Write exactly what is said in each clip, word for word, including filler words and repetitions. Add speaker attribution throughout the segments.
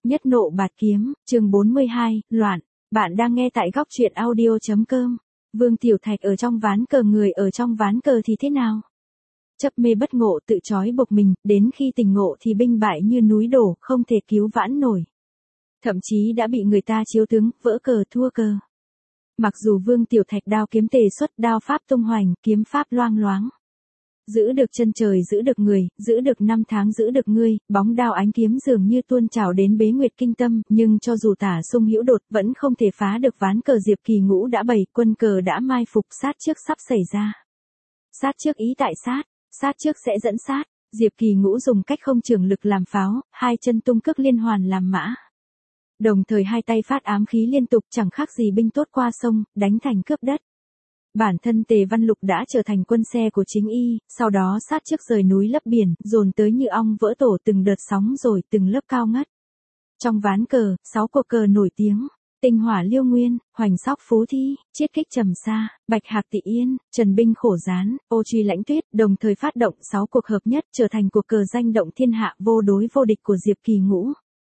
Speaker 1: Nhất nộ bạt kiếm, chương bốn mươi hai, loạn. Bạn đang nghe tại góc truyện audio.com. Vương Tiểu Thạch ở trong ván cờ, người ở trong ván cờ thì thế nào? Chấp mê bất ngộ, tự trói buộc mình, đến khi tỉnh ngộ thì binh bại như núi đổ, không thể cứu vãn nổi. Thậm chí đã bị người ta chiếu tướng, vỡ cờ thua cờ. Mặc dù Vương Tiểu Thạch đao kiếm tề xuất, đao pháp tung hoành, kiếm pháp loang loáng. Giữ được chân trời, giữ được người, giữ được năm tháng, giữ được ngươi, bóng đao ánh kiếm dường như tuôn trào đến bế nguyệt kinh tâm, nhưng cho dù tả sung hữu đột vẫn không thể phá được ván cờ Diệp Kỳ Ngũ đã bày, quân cờ đã mai phục, sát trước sắp xảy ra. Sát trước ý tại sát, sát trước sẽ dẫn sát, Diệp Kỳ Ngũ dùng cách không trường lực làm pháo, hai chân tung cước liên hoàn làm mã. Đồng thời hai tay phát ám khí liên tục, chẳng khác gì binh tốt qua sông, đánh thành cướp đất. Bản thân Tề Văn Lục đã trở thành quân xe của chính y, sau đó sát trước rời núi lấp biển, dồn tới như ong vỡ tổ, từng đợt sóng rồi từng lớp cao ngất. Trong ván cờ, sáu cuộc cờ nổi tiếng, Tinh Hỏa Liêu Nguyên, Hoành Sóc Phú Thi, Chiết Kích Trầm Sa, Bạch Hạc Tị Yên, Trần Binh Khổ Gián, Ô Truy Lãnh Tuyết, đồng thời phát động sáu cuộc hợp nhất, trở thành cuộc cờ danh động thiên hạ, vô đối vô địch của Diệp Kỳ Ngũ.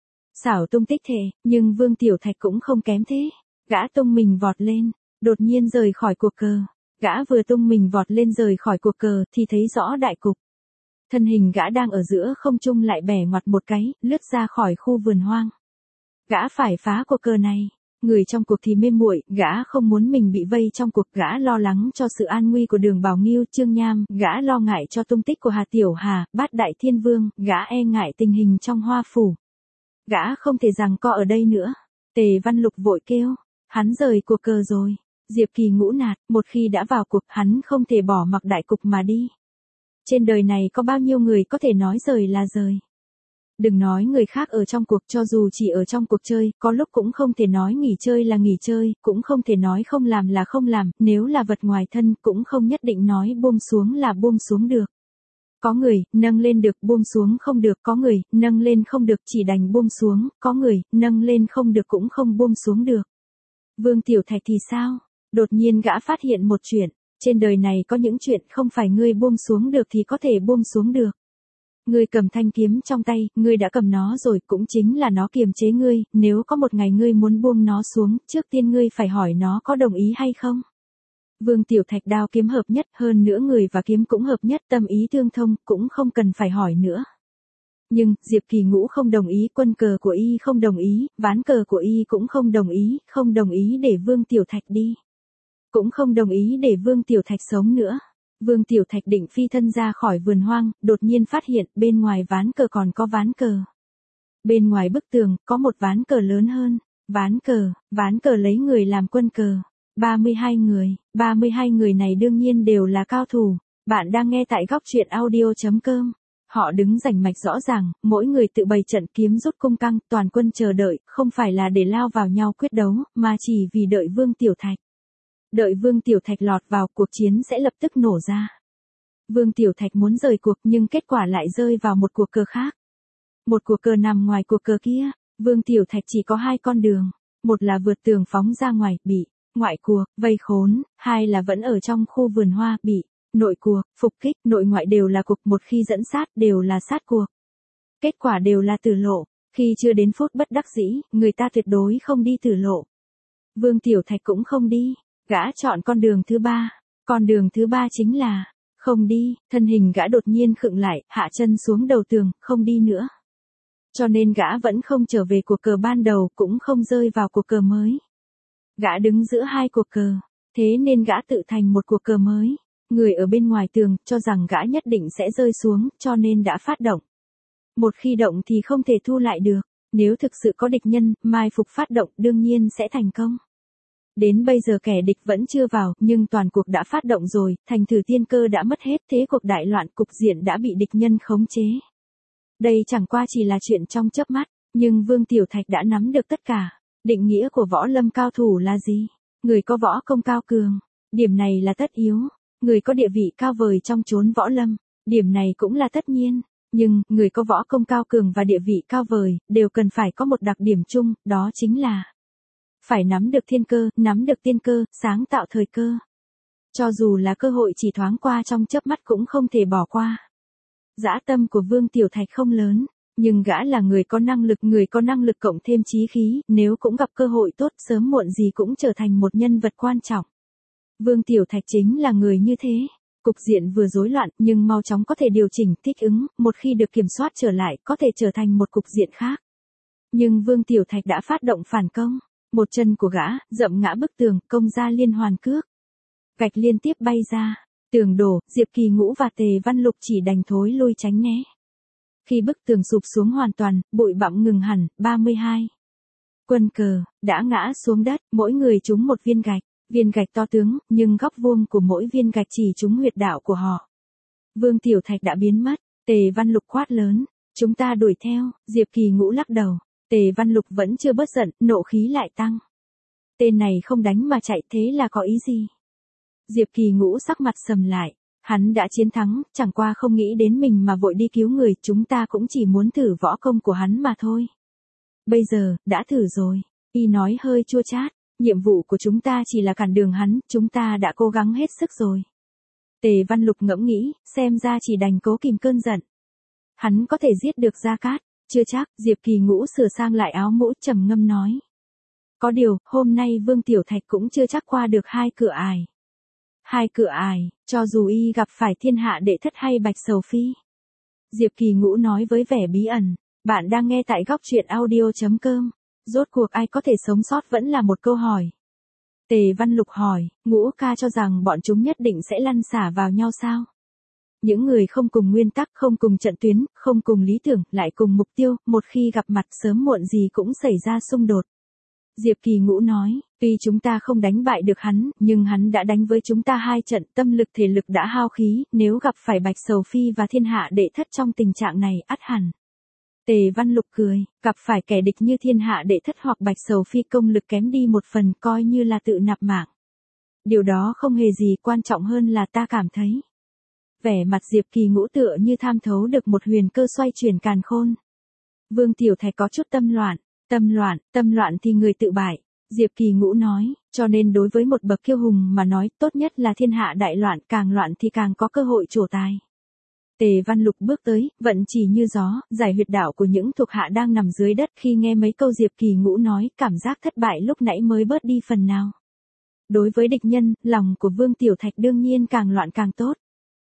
Speaker 1: Xảo tung tích thể, nhưng Vương Tiểu Thạch cũng không kém thế, gã tung mình vọt lên. Đột nhiên rời khỏi cuộc cờ, gã vừa tung mình vọt lên rời khỏi cuộc cờ thì thấy rõ đại cục. Thân hình gã đang ở giữa không trung lại bẻ ngoặt một cái, lướt ra khỏi khu vườn hoang. Gã phải phá cuộc cờ này, người trong cuộc thì mê muội, gã không muốn mình bị vây trong cuộc, gã lo lắng cho sự an nguy của Đường Bảo Nghiêu, Trương Nham, gã lo ngại cho tung tích của Hà Tiểu Hà, Bát Đại Thiên Vương, gã e ngại tình hình trong Hoa Phủ. Gã không thể giằng co ở đây nữa. Tề Văn Lục vội kêu, hắn rời cuộc cờ rồi. Diệp Kỳ Ngũ nạt, một khi đã vào cuộc, hắn không thể bỏ mặc đại cục mà đi. Trên đời này có bao nhiêu người có thể nói rời là rời. Đừng nói người khác ở trong cuộc, cho dù chỉ ở trong cuộc chơi, có lúc cũng không thể nói nghỉ chơi là nghỉ chơi, cũng không thể nói không làm là không làm, nếu là vật ngoài thân, cũng không nhất định nói buông xuống là buông xuống được. Có người, nâng lên được, buông xuống không được, có người, nâng lên không được, chỉ đành buông xuống, có người, nâng lên không được cũng không buông xuống được. Vương Tiểu Thạch thì sao? Đột nhiên gã phát hiện một chuyện, trên đời này có những chuyện không phải ngươi buông xuống được thì có thể buông xuống được. Ngươi cầm thanh kiếm trong tay, ngươi đã cầm nó rồi, cũng chính là nó kiềm chế ngươi, nếu có một ngày ngươi muốn buông nó xuống, trước tiên ngươi phải hỏi nó có đồng ý hay không. Vương Tiểu Thạch đao kiếm hợp nhất, hơn nữa người và kiếm cũng hợp nhất, tâm ý tương thông, cũng không cần phải hỏi nữa. Nhưng, Diệp Kỳ Ngũ không đồng ý, quân cờ của y không đồng ý, ván cờ của y cũng không đồng ý, không đồng ý để Vương Tiểu Thạch đi. Cũng không đồng ý để Vương Tiểu Thạch sống nữa. Vương Tiểu Thạch định phi thân ra khỏi vườn hoang, đột nhiên phát hiện bên ngoài ván cờ còn có ván cờ. Bên ngoài bức tường, có một ván cờ lớn hơn. Ván cờ, ván cờ lấy người làm quân cờ. ba mươi hai người, ba mươi hai người này đương nhiên đều là cao thủ. Bạn đang nghe tại góc truyện audio.com. Họ đứng rành mạch rõ ràng, mỗi người tự bày trận kiếm rút cung căng, toàn quân chờ đợi, không phải là để lao vào nhau quyết đấu, mà chỉ vì đợi Vương Tiểu Thạch. Đợi Vương Tiểu Thạch lọt vào, cuộc chiến sẽ lập tức nổ ra. Vương Tiểu Thạch muốn rời cuộc nhưng kết quả lại rơi vào một cuộc cờ khác. Một cuộc cờ nằm ngoài cuộc cờ kia, Vương Tiểu Thạch chỉ có hai con đường, một là vượt tường phóng ra ngoài, bị ngoại cuộc, vây khốn, hai là vẫn ở trong khu vườn hoa, bị nội cuộc, phục kích, nội ngoại đều là cuộc, một khi dẫn sát đều là sát cuộc. Kết quả đều là tử lộ, khi chưa đến phút bất đắc dĩ, người ta tuyệt đối không đi tử lộ. Vương Tiểu Thạch cũng không đi, gã chọn con đường thứ ba, con đường thứ ba chính là không đi, thân hình gã đột nhiên khựng lại, hạ chân xuống đầu tường, không đi nữa. Cho nên gã vẫn không trở về cuộc cờ ban đầu, cũng không rơi vào cuộc cờ mới. Gã đứng giữa hai cuộc cờ, thế nên gã tự thành một cuộc cờ mới. Người ở bên ngoài tường cho rằng gã nhất định sẽ rơi xuống, cho nên đã phát động. Một khi động thì không thể thu lại được, nếu thực sự có địch nhân, mai phục phát động đương nhiên sẽ thành công. Đến bây giờ kẻ địch vẫn chưa vào, nhưng toàn cuộc đã phát động rồi, thành thử tiên cơ đã mất hết, thế cuộc đại loạn, cục diện đã bị địch nhân khống chế. Đây chẳng qua chỉ là chuyện trong chớp mắt, nhưng Vương Tiểu Thạch đã nắm được tất cả. Định nghĩa của võ lâm cao thủ là gì? Người có võ công cao cường, điểm này là tất yếu. Người có địa vị cao vời trong chốn võ lâm, điểm này cũng là tất nhiên. Nhưng, người có võ công cao cường và địa vị cao vời, đều cần phải có một đặc điểm chung, đó chính là phải nắm được thiên cơ, nắm được tiên cơ, sáng tạo thời cơ. Cho dù là cơ hội chỉ thoáng qua trong chớp mắt cũng không thể bỏ qua. Dã tâm của Vương Tiểu Thạch không lớn, Nhưng gã là người có năng lực, người có năng lực cộng thêm chí khí, nếu cũng gặp cơ hội tốt sớm muộn gì cũng trở thành một nhân vật quan trọng. Vương Tiểu Thạch chính là người như thế. Cục diện vừa rối loạn nhưng mau chóng có thể điều chỉnh, thích ứng, một khi được kiểm soát trở lại có thể trở thành một cục diện khác. Nhưng Vương Tiểu Thạch đã phát động phản công. Một chân của gã, dậm ngã bức tường, công ra liên hoàn cước. Gạch liên tiếp bay ra, tường đổ, Diệp Kỳ Ngũ và Tề Văn Lục chỉ đành thối lui tránh né. Khi bức tường sụp xuống hoàn toàn, bụi bặm ngừng hẳn, ba mươi hai. Quân cờ, đã ngã xuống đất, mỗi người trúng một viên gạch. Viên gạch to tướng, nhưng góc vuông của mỗi viên gạch chỉ trúng huyệt đạo của họ. Vương Tiểu Thạch đã biến mất, Tề Văn Lục quát lớn. Chúng ta đuổi theo, Diệp Kỳ Ngũ lắc đầu. Tề Văn Lục vẫn chưa bớt giận, nộ khí lại tăng. Tên này không đánh mà chạy thế là có ý gì? Diệp Kỳ Ngũ sắc mặt sầm lại. Hắn đã chiến thắng, chẳng qua không nghĩ đến mình mà vội đi cứu người, chúng ta cũng chỉ muốn thử võ công của hắn mà thôi. Bây giờ, đã thử rồi. Y nói hơi chua chát. Nhiệm vụ của chúng ta chỉ là cản đường hắn, chúng ta đã cố gắng hết sức rồi. Tề Văn Lục ngẫm nghĩ, xem ra chỉ đành cố kìm cơn giận. Hắn có thể giết được Gia Cát, chưa chắc. Diệp Kỳ Ngũ sửa sang lại áo mũ trầm ngâm nói. Có điều, hôm nay Vương Tiểu Thạch cũng chưa chắc qua được hai cửa ải. Hai cửa ải, cho dù y gặp phải thiên hạ đệ thất hay Bạch Sầu Phi. Diệp Kỳ Ngũ nói với vẻ bí ẩn. Bạn đang nghe tại góc truyện audio chấm com. Rốt cuộc ai có thể sống sót vẫn là một câu hỏi. Tề Văn Lục hỏi, Ngũ ca cho rằng bọn chúng nhất định sẽ lăn xả vào nhau sao? Những người không cùng nguyên tắc, không cùng trận tuyến, không cùng lý tưởng, lại cùng mục tiêu, một khi gặp mặt sớm muộn gì cũng xảy ra xung đột. Diệp Kỳ Ngũ nói, tuy chúng ta không đánh bại được hắn, nhưng hắn đã đánh với chúng ta hai trận, tâm lực thể lực đã hao khí, nếu gặp phải Bạch Sầu Phi và thiên hạ đệ thất trong tình trạng này, ắt hẳn. Tề Văn Lục cười, gặp phải kẻ địch như thiên hạ đệ thất hoặc Bạch Sầu Phi công lực kém đi một phần coi như là tự nạp mạng. Điều đó không hề gì quan trọng hơn là ta cảm thấy. Vẻ mặt Diệp Kỳ Ngũ tựa như tham thấu được một huyền cơ xoay chuyển càn khôn. Vương Tiểu Thạch có chút tâm loạn, tâm loạn, tâm loạn thì người tự bại. Diệp Kỳ Ngũ nói, cho nên đối với một bậc kiêu hùng mà nói tốt nhất là thiên hạ đại loạn, càng loạn thì càng có cơ hội trổ tài. Tề Văn Lục bước tới, vận chỉ như gió, giải huyệt đạo của những thuộc hạ đang nằm dưới đất. Khi nghe mấy câu Diệp Kỳ Ngũ nói, cảm giác thất bại lúc nãy mới bớt đi phần nào. Đối với địch nhân, lòng của Vương Tiểu Thạch đương nhiên càng loạn càng tốt.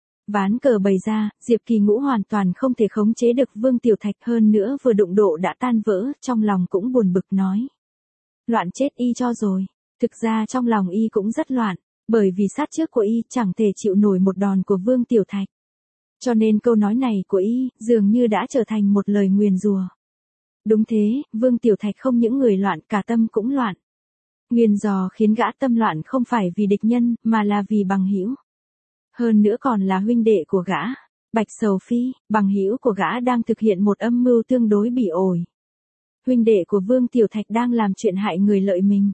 Speaker 1: Ván cờ bày ra, Diệp Kỳ Ngũ hoàn toàn không thể khống chế được Vương Tiểu Thạch, hơn nữa vừa đụng độ đã tan vỡ, trong lòng cũng buồn bực nói. Loạn chết y cho rồi. Thực ra trong lòng y cũng rất loạn, bởi vì sát trước của y chẳng thể chịu nổi một đòn của Vương Tiểu Thạch. Cho nên câu nói này của y, dường như đã trở thành một lời nguyền rủa. Đúng thế, Vương Tiểu Thạch không những người loạn, cả tâm cũng loạn. Nguyền rủa khiến gã tâm loạn không phải vì địch nhân, mà là vì bằng hữu. Hơn nữa còn là huynh đệ của gã. Bạch Sầu Phi, bằng hữu của gã đang thực hiện một âm mưu tương đối bỉ ổi. Huynh đệ của Vương Tiểu Thạch đang làm chuyện hại người lợi mình.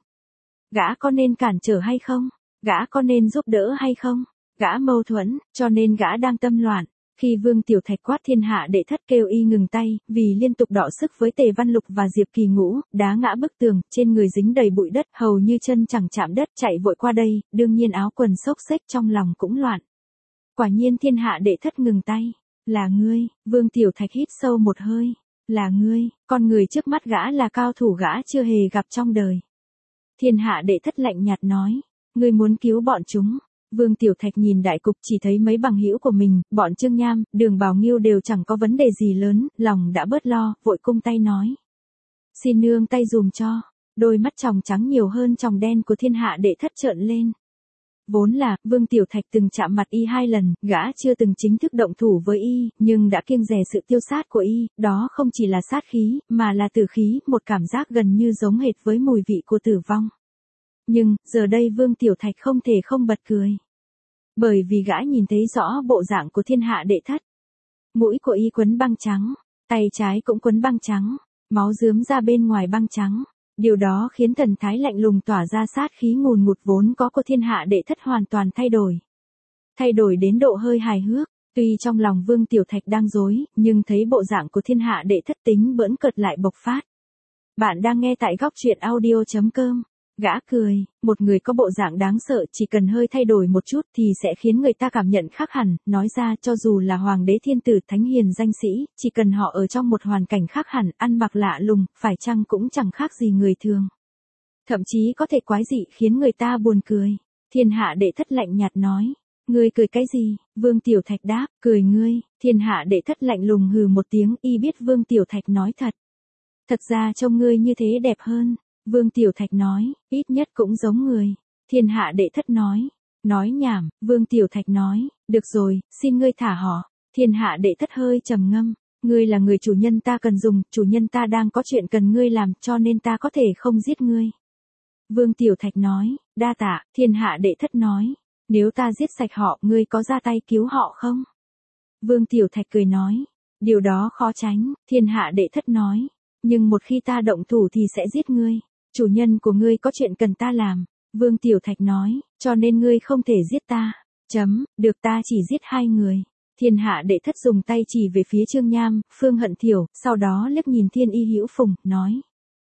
Speaker 1: Gã có nên cản trở hay không? Gã có nên giúp đỡ hay không? Gã mâu thuẫn, cho nên gã đang tâm loạn. Khi Vương Tiểu Thạch quát thiên hạ đệ thất kêu y ngừng tay, vì liên tục đọ sức với Tề Văn Lục và Diệp Kỳ Ngũ, đá ngã bức tường, trên người dính đầy bụi đất, hầu như chân chẳng chạm đất, chạy vội qua đây, đương nhiên áo quần xốc xếch, trong lòng cũng loạn. Quả nhiên thiên hạ đệ thất ngừng tay. Là ngươi. Vương Tiểu Thạch hít sâu một hơi. Là ngươi. Con người trước mắt gã là cao thủ gã chưa hề gặp trong đời. Thiên hạ đệ thất lạnh nhạt nói, ngươi muốn cứu bọn chúng. Vương Tiểu Thạch nhìn đại cục, chỉ thấy mấy bằng hữu của mình, bọn Trương Nham, Đường Bảo Nghiêu đều chẳng có vấn đề gì lớn, lòng đã bớt lo, vội cung tay nói. Xin nương tay dùm cho. Đôi mắt tròng trắng nhiều hơn tròng đen của thiên hạ đệ thất trợn lên. Vốn là, Vương Tiểu Thạch từng chạm mặt y hai lần, gã chưa từng chính thức động thủ với y, nhưng đã kiêng dè sự tiêu sát của y, đó không chỉ là sát khí, mà là tử khí, một cảm giác gần như giống hệt với mùi vị của tử vong. Nhưng, giờ đây Vương Tiểu Thạch không thể không bật cười. Bởi vì gã nhìn thấy rõ bộ dạng của thiên hạ đệ thất. Mũi của y quấn băng trắng, tay trái cũng quấn băng trắng, máu rướm ra bên ngoài băng trắng. Điều đó khiến thần thái lạnh lùng tỏa ra sát khí ngùn ngụt vốn có của thiên hạ đệ thất hoàn toàn thay đổi. Thay đổi đến độ hơi hài hước, tuy trong lòng Vương Tiểu Thạch đang rối, nhưng thấy bộ dạng của thiên hạ đệ thất tính bỡn cợt lại bộc phát. Bạn đang nghe tại góc truyện audio chấm com. Gã cười, một người có bộ dạng đáng sợ chỉ cần hơi thay đổi một chút thì sẽ khiến người ta cảm nhận khác hẳn, nói ra cho dù là hoàng đế thiên tử thánh hiền danh sĩ, chỉ cần họ ở trong một hoàn cảnh khác hẳn, ăn mặc lạ lùng, phải chăng cũng chẳng khác gì người thường. Thậm chí có thể quái dị khiến người ta buồn cười. Thiên hạ đệ thất lạnh nhạt nói. Ngươi cười cái gì? Vương Tiểu Thạch đáp, cười ngươi. Thiên hạ đệ thất lạnh lùng hừ một tiếng, y biết Vương Tiểu Thạch nói thật. Thật ra trông ngươi như thế đẹp hơn. Vương Tiểu Thạch nói, ít nhất cũng giống người. Thiên hạ đệ thất nói. Nói nhảm, Vương Tiểu Thạch nói, được rồi, xin ngươi thả họ. Thiên hạ đệ thất hơi trầm ngâm. Ngươi là người chủ nhân ta cần dùng, chủ nhân ta đang có chuyện cần ngươi làm, cho nên ta có thể không giết ngươi. Vương Tiểu Thạch nói, đa tạ. Thiên hạ đệ thất nói, nếu ta giết sạch họ, ngươi có ra tay cứu họ không? Vương Tiểu Thạch cười nói, điều đó khó tránh. Thiên hạ đệ thất nói, nhưng một khi ta động thủ thì sẽ giết ngươi. Chủ nhân của ngươi có chuyện cần ta làm. Vương Tiểu Thạch nói, cho nên ngươi không thể giết ta. Chấm, được, ta chỉ giết hai người. Thiên hạ đệ thất dùng tay chỉ về phía Trương Nham, Phương Hận Thiểu, sau đó liếc nhìn Thiên Y Hữu Phùng, nói.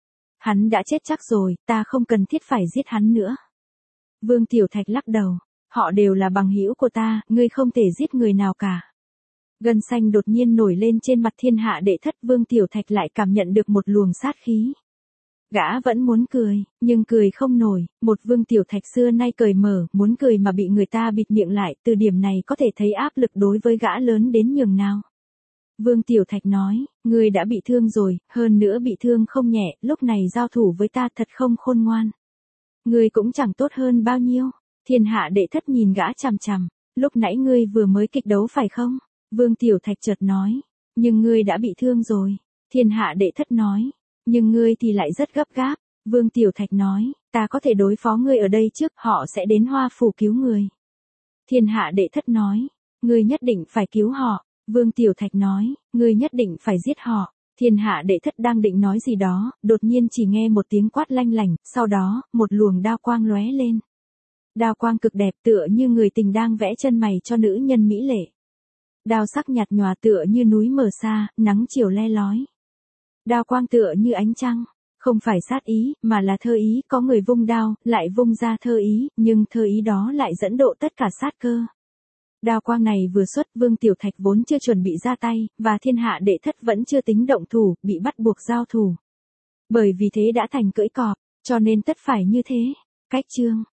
Speaker 1: Hắn đã chết chắc rồi, ta không cần thiết phải giết hắn nữa. Vương Tiểu Thạch lắc đầu, họ đều là bằng hữu của ta, ngươi không thể giết người nào cả. Gân xanh đột nhiên nổi lên trên mặt thiên hạ đệ thất, Vương Tiểu Thạch lại cảm nhận được một luồng sát khí. Gã vẫn muốn cười, nhưng cười không nổi, một Vương Tiểu Thạch xưa nay cởi mở, muốn cười mà bị người ta bịt miệng lại, từ điểm này có thể thấy áp lực đối với gã lớn đến nhường nào. Vương Tiểu Thạch nói, ngươi đã bị thương rồi, hơn nữa bị thương không nhẹ, lúc này giao thủ với ta thật không khôn ngoan. Ngươi cũng chẳng tốt hơn bao nhiêu. Thiên hạ đệ thất nhìn gã chằm chằm, lúc nãy ngươi vừa mới kịch đấu phải không? Vương Tiểu Thạch chợt nói, nhưng ngươi đã bị thương rồi. Thiên hạ đệ thất nói, nhưng ngươi thì lại rất gấp gáp. Vương Tiểu Thạch nói, ta có thể đối phó ngươi ở đây trước, họ sẽ đến Hoa Phủ cứu người. Thiên hạ đệ thất nói, ngươi nhất định phải cứu họ. Vương Tiểu Thạch nói, ngươi nhất định phải giết họ. Thiên hạ đệ thất đang định nói gì đó, đột nhiên chỉ nghe một tiếng quát lanh lảnh, sau đó, một luồng đao quang lóe lên. Đao quang cực đẹp tựa như người tình đang vẽ chân mày cho nữ nhân mỹ lệ. Đao sắc nhạt nhòa tựa như núi mờ xa, nắng chiều le lói. Đao quang tựa như ánh trăng, không phải sát ý, mà là thơ ý, có người vung đao, lại vung ra thơ ý, nhưng thơ ý đó lại dẫn độ tất cả sát cơ. Đao quang này vừa xuất, Vương Tiểu Thạch vốn chưa chuẩn bị ra tay, và thiên hạ đệ thất vẫn chưa tính động thủ, bị bắt buộc giao thủ. Bởi vì thế đã thành cưỡi cọp, cho nên tất phải như thế. Cách chương